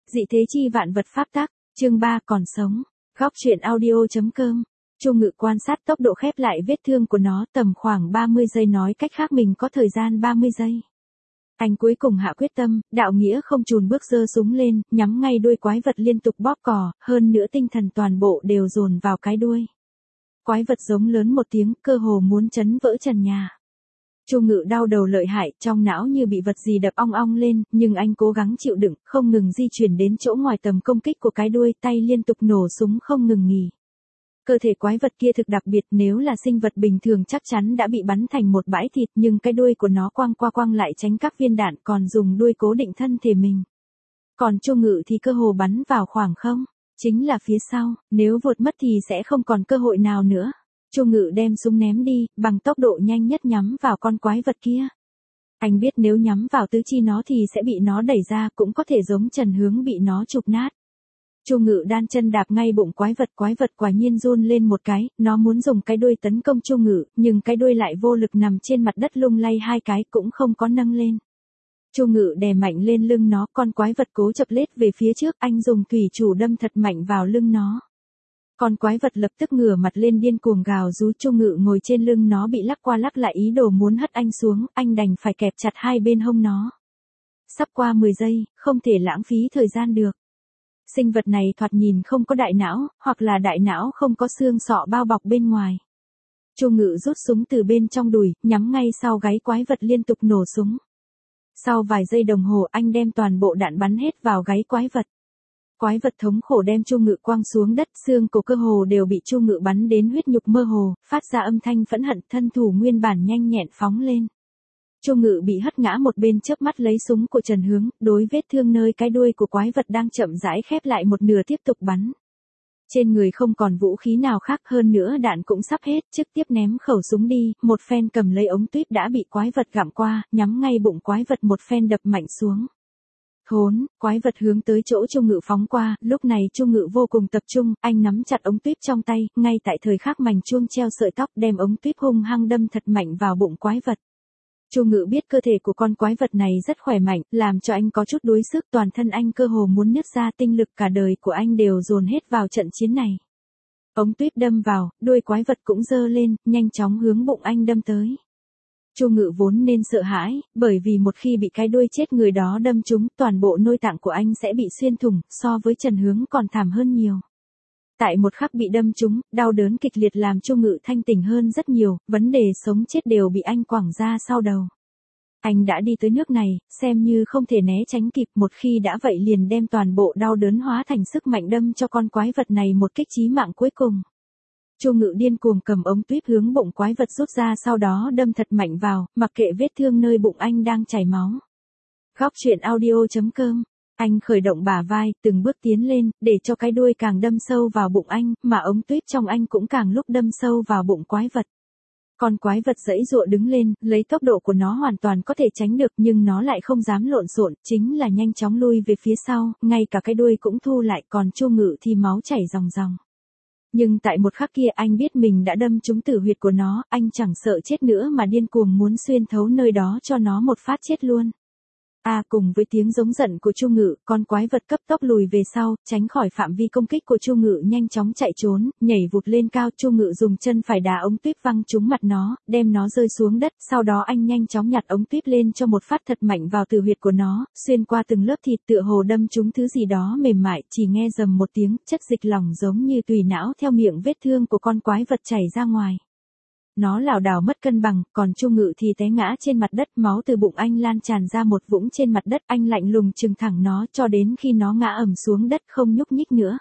Dị thế chi vạn vật pháp tắc, chương 3 còn sống. Góc truyện audio.com. Chu Ngự quan sát tốc độ khép lại vết thương của nó tầm khoảng 30 giây, nói cách khác mình có thời gian 30 giây. Anh cuối cùng hạ quyết tâm, đạo nghĩa không chùn bước giơ súng lên, nhắm ngay đuôi quái vật liên tục bóp cò, hơn nữa tinh thần toàn bộ đều dồn vào cái đuôi. Quái vật giống lớn một tiếng, cơ hồ muốn chấn vỡ trần nhà. Chu Ngự đau đầu lợi hại, trong não như bị vật gì đập ong ong lên, nhưng anh cố gắng chịu đựng, không ngừng di chuyển đến chỗ ngoài tầm công kích của cái đuôi, tay liên tục nổ súng không ngừng nghỉ. Cơ thể quái vật kia thực đặc biệt, nếu là sinh vật bình thường chắc chắn đã bị bắn thành một bãi thịt, nhưng cái đuôi của nó quăng qua quăng lại tránh các viên đạn, còn dùng đuôi cố định thân thể mình. Còn Chu Ngự thì cơ hồ bắn vào khoảng không, chính là phía sau, nếu vượt mất thì sẽ không còn cơ hội nào nữa. Chu Ngự đem súng ném đi, bằng tốc độ nhanh nhất nhắm vào con quái vật kia. Anh biết nếu nhắm vào tứ chi nó thì sẽ bị nó đẩy ra, cũng có thể giống Trần Hướng bị nó chụp nát. Chu Ngự đan chân đạp ngay bụng quái vật quả nhiên run lên một cái, nó muốn dùng cái đuôi tấn công Chu Ngự, nhưng cái đuôi lại vô lực nằm trên mặt đất lung lay hai cái cũng không có nâng lên. Chu Ngự đè mạnh lên lưng nó, con quái vật cố chập lết về phía trước, anh dùng thủy chủ đâm thật mạnh vào lưng nó. Con quái vật lập tức ngửa mặt lên điên cuồng gào rú. Chu Ngự ngồi trên lưng nó bị lắc qua lắc lại ý đồ muốn hất anh xuống, anh đành phải kẹp chặt hai bên hông nó. Sắp qua 10 giây, không thể lãng phí thời gian được. Sinh vật này thoạt nhìn không có đại não, hoặc là đại não không có xương sọ bao bọc bên ngoài. Chu Ngự rút súng từ bên trong đùi, nhắm ngay sau gáy quái vật liên tục nổ súng. Sau vài giây đồng hồ anh đem toàn bộ đạn bắn hết vào gáy quái vật. Quái vật thống khổ đem Chu Ngự quăng xuống đất, xương cổ cơ hồ đều bị Chu Ngự bắn đến huyết nhục mơ hồ, phát ra âm thanh phẫn hận, thân thủ nguyên bản nhanh nhẹn phóng lên. Chu Ngự bị hất ngã một bên, chớp mắt lấy súng của Trần Hướng, đối vết thương nơi cái đuôi của quái vật đang chậm rãi khép lại một nửa tiếp tục bắn. Trên người không còn vũ khí nào khác, hơn nữa đạn cũng sắp hết, trước tiếp ném khẩu súng đi, một phen cầm lấy ống tuyếp đã bị quái vật gặm qua, nhắm ngay bụng quái vật một phen đập mạnh xuống. Thốn, quái vật hướng tới chỗ Chu Ngự phóng qua, lúc này Chu Ngự vô cùng tập trung, anh nắm chặt ống tuyếp trong tay, ngay tại thời khắc mảnh chuông treo sợi tóc, đem ống tuyếp hung hăng đâm thật mạnh vào bụng quái vật. Chu Ngự biết cơ thể của con quái vật này rất khỏe mạnh, làm cho anh có chút đuối sức, toàn thân anh cơ hồ muốn nứt ra, tinh lực cả đời của anh đều dồn hết vào trận chiến này. Ống tuyếp đâm vào, đuôi quái vật cũng giơ lên, nhanh chóng hướng bụng anh đâm tới. Chu Ngự vốn nên sợ hãi, bởi vì một khi bị cái đuôi chết người đó đâm trúng, toàn bộ nội tạng của anh sẽ bị xuyên thủng, so với Trần Hướng còn thảm hơn nhiều. Tại một khắc bị đâm trúng, đau đớn kịch liệt làm Chu Ngự thanh tỉnh hơn rất nhiều, vấn đề sống chết đều bị anh quẳng ra sau đầu. Anh đã đi tới nước này, xem như không thể né tránh kịp, một khi đã vậy liền đem toàn bộ đau đớn hóa thành sức mạnh đâm cho con quái vật này một kích chí mạng cuối cùng. Chu Ngự điên cuồng cầm ống tuyếp hướng bụng quái vật rút ra, sau đó đâm thật mạnh vào, mặc kệ vết thương nơi bụng anh đang chảy máu. Góc truyện audio.com. Anh khởi động bả vai, từng bước tiến lên, để cho cái đuôi càng đâm sâu vào bụng anh, mà ống tuyếp trong anh cũng càng lúc đâm sâu vào bụng quái vật. Con quái vật giãy giụa đứng lên, lấy tốc độ của nó hoàn toàn có thể tránh được, nhưng nó lại không dám lộn xộn, chính là nhanh chóng lui về phía sau, ngay cả cái đuôi cũng thu lại, còn Chu Ngự thì máu chảy ròng ròng. Nhưng tại một khắc kia anh biết mình đã đâm trúng tử huyệt của nó, anh chẳng sợ chết nữa mà điên cuồng muốn xuyên thấu nơi đó cho nó một phát chết luôn. Cùng với tiếng giống giận của Chu Ngự, con quái vật cấp tốc lùi về sau, tránh khỏi phạm vi công kích của Chu Ngự, nhanh chóng chạy trốn, nhảy vụt lên cao. Chu Ngự dùng chân phải đá ống tuyếp văng trúng mặt nó, đem nó rơi xuống đất, sau đó anh nhanh chóng nhặt ống tuyếp lên cho một phát thật mạnh vào tử huyệt của nó, xuyên qua từng lớp thịt, tựa hồ đâm trúng thứ gì đó mềm mại, chỉ nghe rầm một tiếng, chất dịch lỏng giống như tùy não theo miệng vết thương của con quái vật chảy ra ngoài. Nó lảo đảo mất cân bằng, còn Chu Ngự thì té ngã trên mặt đất, máu từ bụng anh lan tràn ra một vũng trên mặt đất, anh lạnh lùng trừng thẳng nó cho đến khi nó ngã ầm xuống đất không nhúc nhích nữa.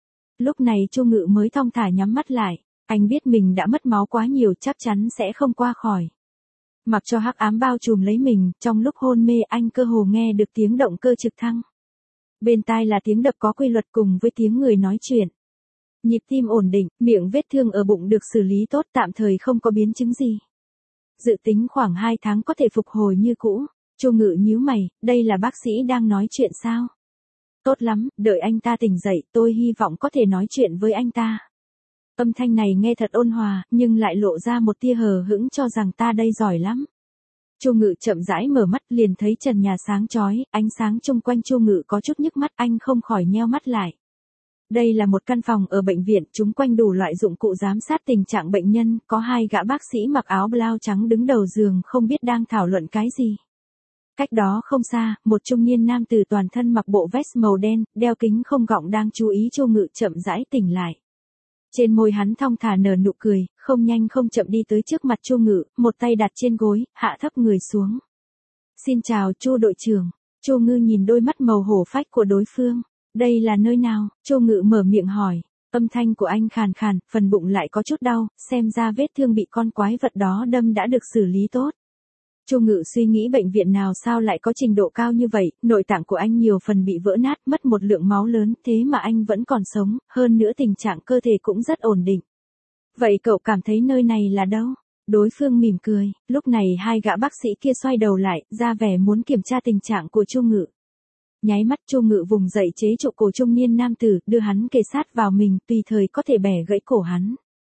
Lúc này Chu Ngự mới thong thả nhắm mắt lại, anh biết mình đã mất máu quá nhiều, chắc chắn sẽ không qua khỏi. Mặc cho hắc ám bao trùm lấy mình, trong lúc hôn mê anh cơ hồ nghe được tiếng động cơ trực thăng. Bên tai là tiếng đập có quy luật cùng với tiếng người nói chuyện. Nhịp tim ổn định, miệng vết thương ở bụng được xử lý tốt, tạm thời không có biến chứng gì. Dự tính khoảng 2 tháng có thể phục hồi như cũ. Chu Ngự nhíu mày, đây là bác sĩ đang nói chuyện sao? Tốt lắm, đợi anh ta tỉnh dậy, tôi hy vọng có thể nói chuyện với anh ta. Âm thanh này nghe thật ôn hòa, nhưng lại lộ ra một tia hờ hững cho rằng ta đây giỏi lắm. Chu Ngự chậm rãi mở mắt liền thấy trần nhà sáng chói, ánh sáng chung quanh Chu Ngự có chút nhức mắt, anh không khỏi nheo mắt lại. Đây là một căn phòng ở bệnh viện, chúng quanh đủ loại dụng cụ giám sát tình trạng bệnh nhân, có hai gã bác sĩ mặc áo blau trắng đứng đầu giường không biết đang thảo luận cái gì. Cách đó không xa, một trung niên nam tử toàn thân mặc bộ vest màu đen, đeo kính không gọng đang chú ý Chu Ngự chậm rãi tỉnh lại. Trên môi hắn thong thả nở nụ cười, không nhanh không chậm đi tới trước mặt Chu Ngự, một tay đặt trên gối, hạ thấp người xuống. Xin chào Chu đội trưởng. Chu Ngự nhìn đôi mắt màu hổ phách của đối phương. Đây là nơi nào? Chu Ngự mở miệng hỏi. Âm thanh của anh khàn khàn, phần bụng lại có chút đau, xem ra vết thương bị con quái vật đó đâm đã được xử lý tốt. Chu Ngự suy nghĩ bệnh viện nào sao lại có trình độ cao như vậy, nội tạng của anh nhiều phần bị vỡ nát, mất một lượng máu lớn, thế mà anh vẫn còn sống, hơn nữa tình trạng cơ thể cũng rất ổn định. Vậy cậu cảm thấy nơi này là đâu? Đối phương mỉm cười, lúc này hai gã bác sĩ kia xoay đầu lại, ra vẻ muốn kiểm tra tình trạng của Chu Ngự. Nháy mắt Chu Ngự vùng dậy chế trụ cổ trung niên nam tử, đưa hắn kề sát vào mình, tùy thời có thể bẻ gãy cổ hắn.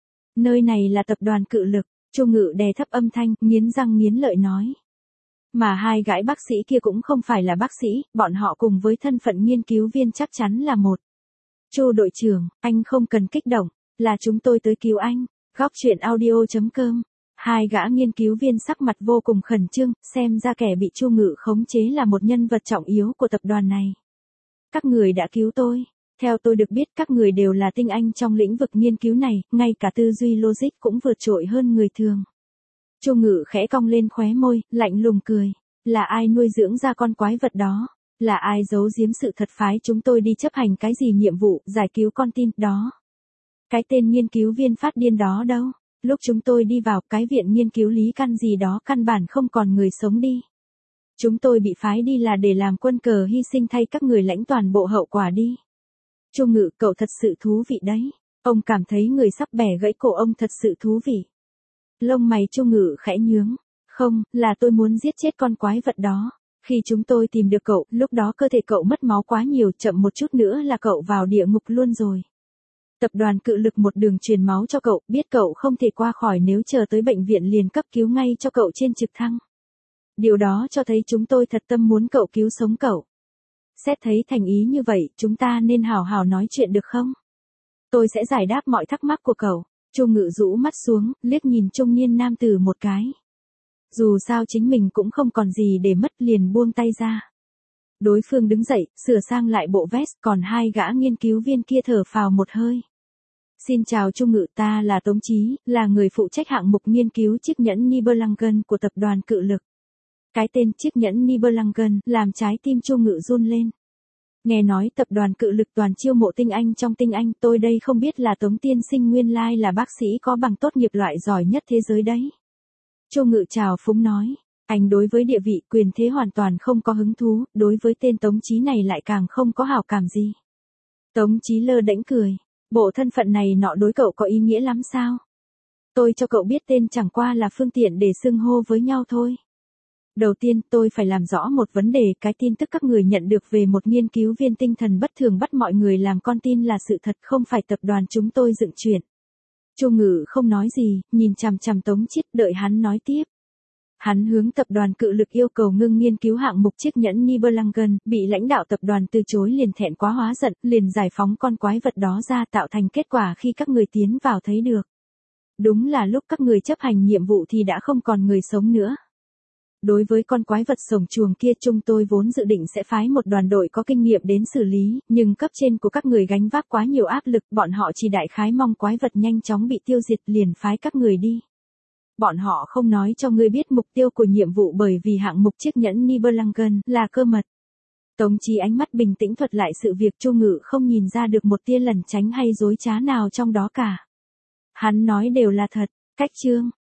Nơi này là tập đoàn Cự Lực. Chu Ngự đè thấp âm thanh, nghiến răng nghiến lợi nói. Mà hai gã bác sĩ kia cũng không phải là bác sĩ, bọn họ cùng với thân phận nghiên cứu viên chắc chắn là một. Chu đội trưởng, anh không cần kích động, là chúng tôi tới cứu anh. Góc truyện audio.com. Hai gã nghiên cứu viên sắc mặt vô cùng khẩn trương, xem ra kẻ bị Chu Ngự khống chế là một nhân vật trọng yếu của tập đoàn này. Các người đã cứu tôi. Theo tôi được biết các người đều là tinh anh trong lĩnh vực nghiên cứu này, ngay cả tư duy logic cũng vượt trội hơn người thường. Chu Ngự khẽ cong lên khóe môi, lạnh lùng cười. Là ai nuôi dưỡng ra con quái vật đó? Là ai giấu giếm sự thật phái chúng tôi đi chấp hành cái gì nhiệm vụ, giải cứu con tin đó? Cái tên nghiên cứu viên phát điên đó đâu? Lúc chúng tôi đi vào cái viện nghiên cứu lý căn gì đó căn bản không còn người sống đi. Chúng tôi bị phái đi là để làm quân cờ hy sinh thay các người lãnh toàn bộ hậu quả đi. Chu Ngự, cậu thật sự thú vị đấy. Ông cảm thấy người sắp bẻ gãy cổ ông thật sự thú vị. Lông mày Chu Ngự khẽ nhướng. Không, là tôi muốn giết chết con quái vật đó. Khi chúng tôi tìm được cậu, lúc đó cơ thể cậu mất máu quá nhiều, chậm một chút nữa là cậu vào địa ngục luôn rồi. Tập đoàn Cự Lực một đường truyền máu cho cậu, biết cậu không thể qua khỏi nếu chờ tới bệnh viện liền cấp cứu ngay cho cậu trên trực thăng. Điều đó cho thấy chúng tôi thật tâm muốn cậu cứu sống cậu. Xét thấy thành ý như vậy, chúng ta nên hào hào nói chuyện được không? Tôi sẽ giải đáp mọi thắc mắc của cậu. Chu Ngự rũ mắt xuống, liếc nhìn trung niên nam tử một cái. Dù sao chính mình cũng không còn gì để mất liền buông tay ra. Đối phương đứng dậy, sửa sang lại bộ vest, còn hai gã nghiên cứu viên kia thở phào một hơi. Xin chào Chu Ngự, ta là Tống Chí, là người phụ trách hạng mục nghiên cứu chiếc nhẫn Nibelungen của tập đoàn Cự Lực. Cái tên chiếc nhẫn Nibelungen làm trái tim Chu Ngự run lên. Nghe nói tập đoàn Cự Lực toàn chiêu mộ tinh anh trong tinh anh, tôi đây không biết là Tống tiên sinh nguyên lai là bác sĩ có bằng tốt nghiệp loại giỏi nhất thế giới đấy. Chu Ngự chào phúng nói, anh đối với địa vị quyền thế hoàn toàn không có hứng thú, đối với tên Tống Chí này lại càng không có hảo cảm gì. Tống Chí lơ đễnh cười, bộ thân phận này nọ đối cậu có ý nghĩa lắm sao? Tôi cho cậu biết tên chẳng qua là phương tiện để xưng hô với nhau thôi. Đầu tiên tôi phải làm rõ một vấn đề, cái tin tức các người nhận được về một nghiên cứu viên tinh thần bất thường bắt mọi người làm con tin là sự thật, không phải tập đoàn chúng tôi dựng chuyện. Chu Ngự không nói gì, nhìn chằm chằm Tống Chiết đợi hắn nói tiếp. Hắn hướng tập đoàn Cự Lực yêu cầu ngưng nghiên cứu hạng mục chiếc nhẫn Nibelungen, bị lãnh đạo tập đoàn từ chối liền thẹn quá hóa giận, liền giải phóng con quái vật đó ra tạo thành kết quả khi các người tiến vào thấy được. Đúng là lúc các người chấp hành nhiệm vụ thì đã không còn người sống nữa. Đối với con quái vật sổng chuồng kia chúng tôi vốn dự định sẽ phái một đoàn đội có kinh nghiệm đến xử lý, nhưng cấp trên của các người gánh vác quá nhiều áp lực, bọn họ chỉ đại khái mong quái vật nhanh chóng bị tiêu diệt liền phái các người đi. Bọn họ không nói cho ngươi biết mục tiêu của nhiệm vụ bởi vì hạng mục chiếc nhẫn Nibelungen là cơ mật. Tống Chí ánh mắt bình tĩnh thuật lại sự việc. Chu Ngự không nhìn ra được một tia lẩn tránh hay dối trá nào trong đó cả. Hắn nói đều là thật. Cách chương